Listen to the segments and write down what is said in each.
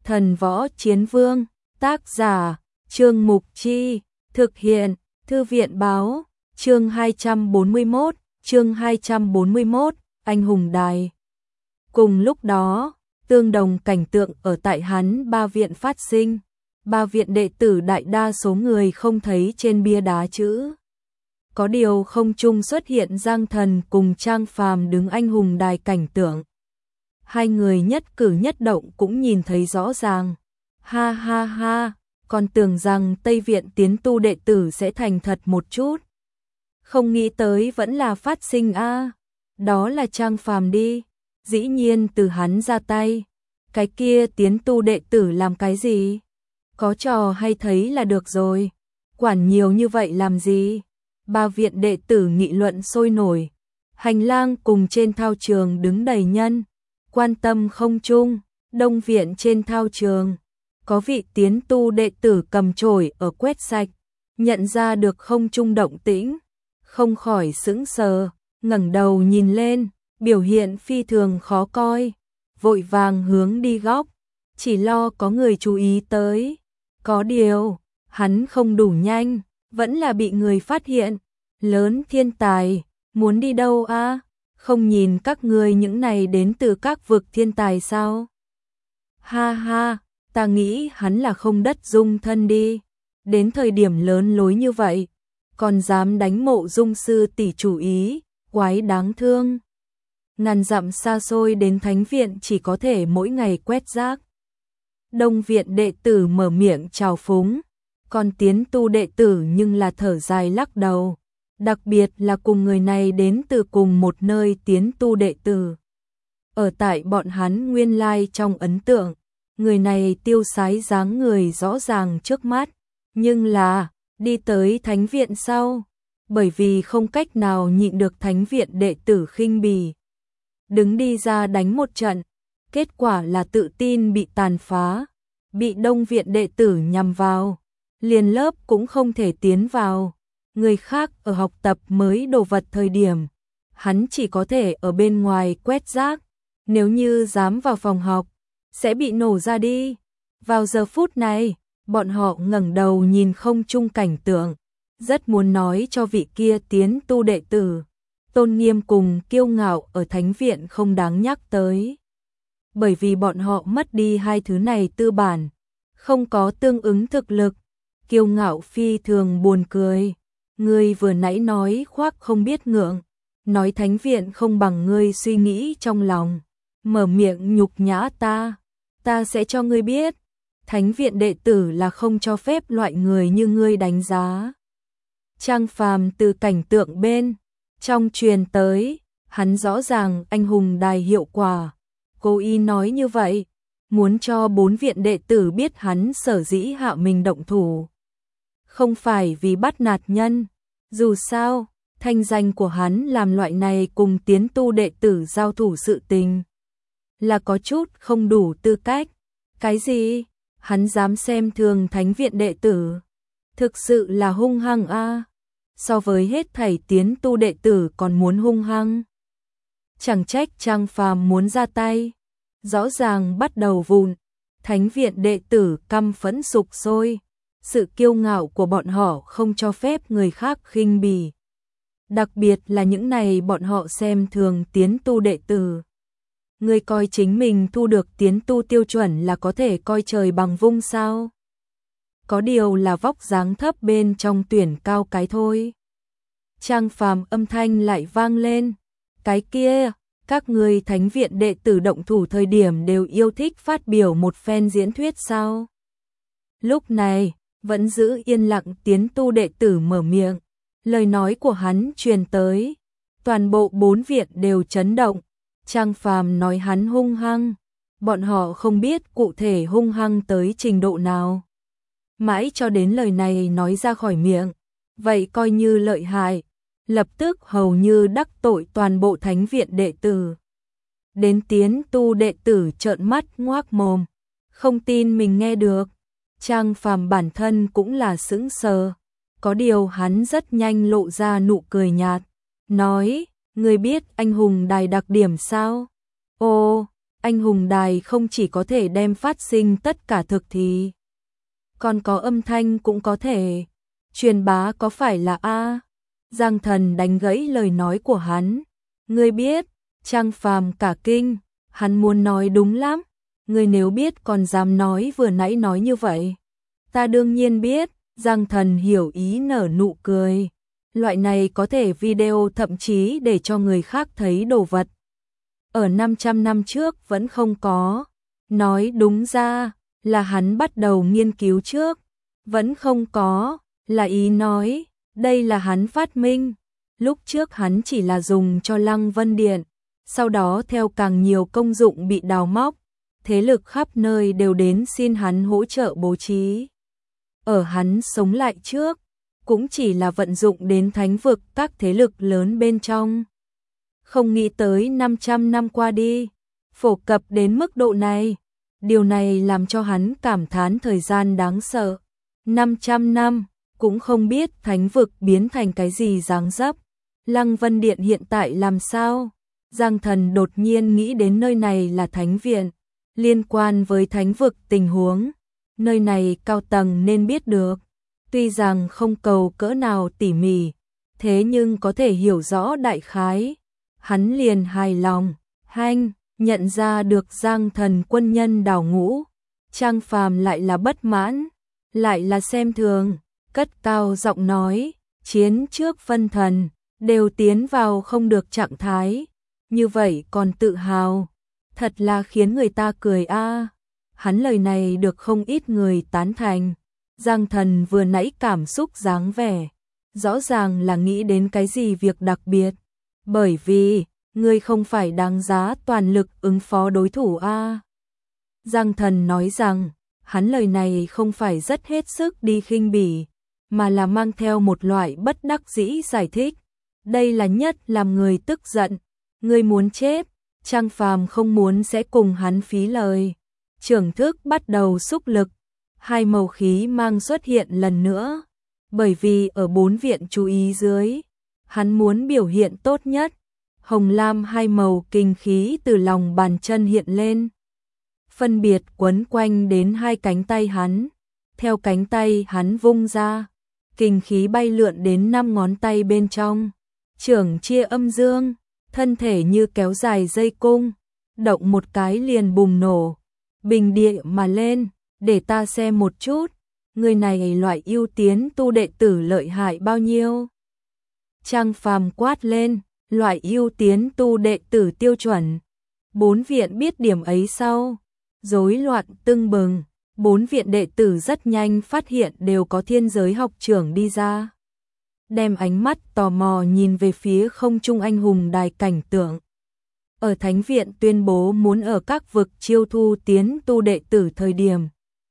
Thần Võ Chiến Vương, tác giả, Trương Mục Chi, thực hiện, Thư viện Báo, chương 241, Anh hùng đài. Cùng lúc đó, tương đồng cảnh tượng ở tại hắn ba viện phát sinh. Ba viện đệ tử đại đa số người không thấy trên bia đá chữ. Có điều không trung xuất hiện Giang Thần cùng Trang Phàm đứng anh hùng đài cảnh tượng. Hai người nhất cử nhất động cũng nhìn thấy rõ ràng. Ha ha ha, còn tưởng rằng Tây Viện tiến tu đệ tử sẽ thành thật một chút. Không nghĩ tới vẫn là phát sinh a. Đó là Trang Phàm đi, dĩ nhiên từ hắn ra tay. Cái kia tiến tu đệ tử làm cái gì? Có trò hay thấy là được rồi. Quản nhiều như vậy làm gì? Ba viện đệ tử nghị luận sôi nổi. Hành lang cùng trên thao trường đứng đầy nhân. Quan tâm không chung, Đông viện trên thao trường. Có vị tiến tu đệ tử cầm chổi ở quét sạch. Nhận ra được không chung động tĩnh. Không khỏi sững sờ, ngẩng đầu nhìn lên. Biểu hiện phi thường khó coi. Vội vàng hướng đi góc. Chỉ lo có người chú ý tới. Có điều, hắn không đủ nhanh, vẫn là bị người phát hiện. Lớn thiên tài, muốn đi đâu a? Không nhìn các người những này đến từ các vực thiên tài sao? Ha ha, ta nghĩ hắn là không đất dung thân đi. Đến thời điểm lớn lối như vậy, còn dám đánh Mộ Dung sư tỷ chủ ý, quái đáng thương. Ngàn dặm xa xôi đến thánh viện chỉ có thể mỗi ngày quét rác. Đông viện đệ tử mở miệng chào phúng, còn tiến tu đệ tử nhưng là thở dài lắc đầu. Đặc biệt là cùng người này đến từ cùng một nơi tiến tu đệ tử. Ở tại bọn hắn nguyên lai trong ấn tượng, người này tiêu sái dáng người rõ ràng trước mắt, nhưng là đi tới thánh viện sau, bởi vì không cách nào nhịn được thánh viện đệ tử khinh bỉ. Đứng đi ra đánh một trận, kết quả là tự tin bị tàn phá, bị Đông viện đệ tử nhằm vào, liền lớp cũng không thể tiến vào. Người khác ở học tập mới đồ vật thời điểm, hắn chỉ có thể ở bên ngoài quét rác, nếu như dám vào phòng học, sẽ bị nổ ra đi. Vào giờ phút này, bọn họ ngẩng đầu nhìn không chung cảnh tượng, rất muốn nói cho vị kia tiến tu đệ tử, tôn nghiêm cùng kiêu ngạo ở thánh viện không đáng nhắc tới. Bởi vì bọn họ mất đi hai thứ này tư bản, không có tương ứng thực lực, kiêu ngạo phi thường buồn cười. Ngươi vừa nãy nói khoác không biết ngượng, nói thánh viện không bằng ngươi suy nghĩ trong lòng, mở miệng nhục nhã ta sẽ cho ngươi biết, thánh viện đệ tử là không cho phép loại người như ngươi đánh giá. Trang Phàm từ cảnh tượng bên trong truyền tới, hắn rõ ràng anh hùng đài hiệu quả, cố ý nói như vậy, muốn cho bốn viện đệ tử biết hắn sở dĩ hạ mình động thủ. Không phải vì bắt nạt nhân, dù sao, thanh danh của hắn làm loại này cùng tiến tu đệ tử giao thủ sự tình. Là có chút không đủ tư cách. Cái gì? Hắn dám xem thường thánh viện đệ tử. Thực sự là hung hăng a. So với hết thảy tiến tu đệ tử còn muốn hung hăng. Chẳng trách Trang Phàm muốn ra tay. Rõ ràng bắt đầu vụn. Thánh viện đệ tử căm phẫn sục sôi. Sự kiêu ngạo của bọn họ không cho phép người khác khinh bỉ. Đặc biệt là những này bọn họ xem thường tiến tu đệ tử. Người coi chính mình thu được tiến tu tiêu chuẩn là có thể coi trời bằng vung sao? Có điều là vóc dáng thấp bên trong tuyển cao cái thôi. Trang Phàm âm thanh lại vang lên. Cái kia, các người thánh viện đệ tử động thủ thời điểm đều yêu thích phát biểu một phen diễn thuyết sao? Lúc này, vẫn giữ yên lặng tiến tu đệ tử mở miệng, lời nói của hắn truyền tới, toàn bộ bốn viện đều chấn động. Trang Phàm nói hắn hung hăng, bọn họ không biết cụ thể hung hăng tới trình độ nào. Mãi cho đến lời này nói ra khỏi miệng, vậy coi như lợi hại, lập tức hầu như đắc tội toàn bộ thánh viện đệ tử. Đến tiến tu đệ tử trợn mắt ngoác mồm, không tin mình nghe được. Trang Phàm bản thân cũng là sững sờ, có điều hắn rất nhanh lộ ra nụ cười nhạt, nói, ngươi biết anh hùng đài đặc điểm sao? Ồ, Anh hùng đài không chỉ có thể đem phát sinh tất cả thực thì còn có âm thanh cũng có thể truyền bá, có phải là a? Giang Thần đánh gãy lời nói của hắn. Ngươi biết? Trang Phàm cả kinh, hắn muốn nói đúng lắm. Ngươi nếu biết còn dám nói vừa nãy nói như vậy. Ta đương nhiên biết. Giang Thần hiểu ý nở nụ cười. Loại này có thể video thậm chí để cho người khác thấy đồ vật. Ở 500 năm trước vẫn không có. Nói đúng ra là hắn bắt đầu nghiên cứu trước. Vẫn không có, là ý nói, đây là hắn phát minh. Lúc trước hắn chỉ là dùng cho Lăng Vân Điện. Sau đó theo càng nhiều công dụng bị đào móc, thế lực khắp nơi đều đến xin hắn hỗ trợ bố trí. Ở hắn sống lại trước, cũng chỉ là vận dụng đến thánh vực các thế lực lớn bên trong. Không nghĩ tới 500 năm qua đi, phổ cập đến mức độ này. Điều này làm cho hắn cảm thán thời gian đáng sợ. 500 năm, cũng không biết thánh vực biến thành cái gì dáng dấp. Lăng Vân Điện hiện tại làm sao? Giang Thần đột nhiên nghĩ đến nơi này là thánh viện. Liên quan với thánh vực tình huống, nơi này cao tầng nên biết được. Tuy rằng không cầu cỡ nào tỉ mỉ, thế nhưng có thể hiểu rõ đại khái. Hắn liền hài lòng, nhận ra được Giang Thần quân nhân đào ngũ. Trang Phàm lại là bất mãn, lại là xem thường, cất cao giọng nói, chiến trước phân thần, đều tiến vào không được trạng thái, như vậy còn tự hào, thật là khiến người ta cười a. Hắn lời này được không ít người tán thành. Giang Thần vừa nãy cảm xúc dáng vẻ, rõ ràng là nghĩ đến cái gì việc đặc biệt, bởi vì ngươi không phải đáng giá toàn lực ứng phó đối thủ a. Giang Thần nói rằng, hắn lời này không phải rất hết sức đi khinh bỉ, mà là mang theo một loại bất đắc dĩ giải thích. Đây là nhất làm người tức giận, ngươi muốn chết. Trang Phàm không muốn sẽ cùng hắn phí lời. Trưởng thức bắt đầu xúc lực, hai màu khí mang xuất hiện lần nữa, bởi vì ở 4 viện chú ý dưới, hắn muốn biểu hiện tốt nhất. Hồng lam hai màu kinh khí từ lòng bàn chân hiện lên, phân biệt quấn quanh đến hai cánh tay hắn. Theo cánh tay hắn vung ra, kinh khí bay lượn đến 5 ngón tay bên trong. Trưởng chia âm dương, thân thể như kéo dài dây cung, động một cái liền bùng nổ, bình địa mà lên. Để ta xem một chút, người này loại ưu tiến tu đệ tử lợi hại bao nhiêu. Trang Phàm quát lên, loại ưu tiến tu đệ tử tiêu chuẩn. 4 viện biết điểm ấy sau, rối loạn tưng bừng. 4 viện đệ tử rất nhanh phát hiện đều có thiên giới học trưởng đi ra, đem ánh mắt tò mò nhìn về phía không trung anh hùng đài cảnh tượng. Ở thánh viện tuyên bố muốn ở các vực chiêu thu tiến tu đệ tử thời điểm,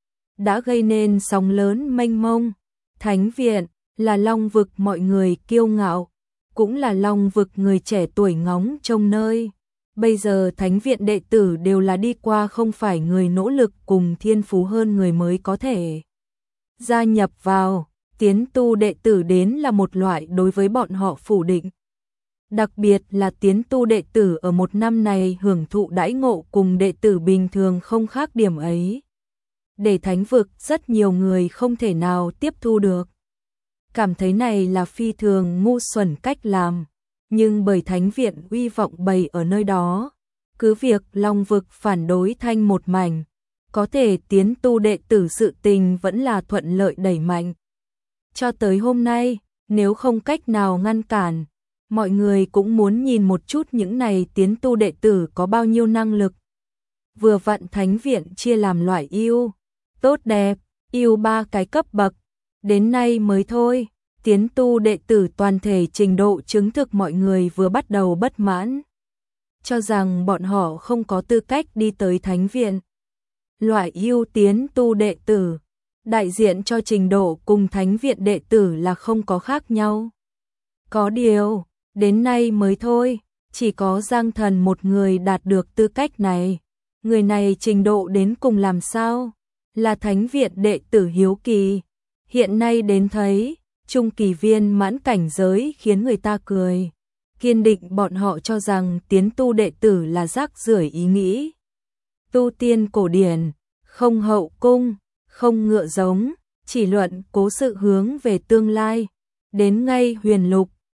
đã gây nên sóng lớn mênh mông. Thánh viện là long vực mọi người kiêu ngạo, cũng là long vực người trẻ tuổi ngóng trông nơi. Bây giờ thánh viện đệ tử đều là đi qua không phải người nỗ lực cùng thiên phú hơn người mới có thể gia nhập vào. Tiến tu đệ tử đến là một loại đối với bọn họ phủ định. Đặc biệt là tiến tu đệ tử ở một năm này hưởng thụ đãi ngộ cùng đệ tử bình thường không khác điểm ấy. Để thánh vực rất nhiều người không thể nào tiếp thu được. Cảm thấy này là phi thường ngu xuẩn cách làm. Nhưng bởi thánh viện uy vọng bày ở nơi đó, cứ việc long vực phản đối thanh một mảnh, có thể tiến tu đệ tử sự tình vẫn là thuận lợi đẩy mạnh. Cho tới hôm nay, nếu không cách nào ngăn cản, mọi người cũng muốn nhìn một chút những này tiến tu đệ tử có bao nhiêu năng lực. Vừa vặn thánh viện chia làm loại ưu, tốt đẹp, ưu 3 cái cấp bậc. Đến nay mới thôi, tiến tu đệ tử toàn thể trình độ chứng thực mọi người vừa bắt đầu bất mãn, cho rằng bọn họ không có tư cách đi tới thánh viện. Loại ưu tiến tu đệ tử, đại diện cho trình độ cùng thánh viện đệ tử là không có khác nhau. Có điều, đến nay mới thôi, chỉ có Giang Thần một người đạt được tư cách này. Người này trình độ đến cùng làm sao? Là thánh viện đệ tử hiếu kỳ. Hiện nay đến thấy, trung kỳ viên mãn cảnh giới khiến người ta cười. Kiên định bọn họ cho rằng tiến tu đệ tử là rác rưởi ý nghĩ. tu tiên cổ điển, không hậu cung, không ngựa giống, chỉ luận cố sự hướng về tương lai. Đến ngay huyền lục,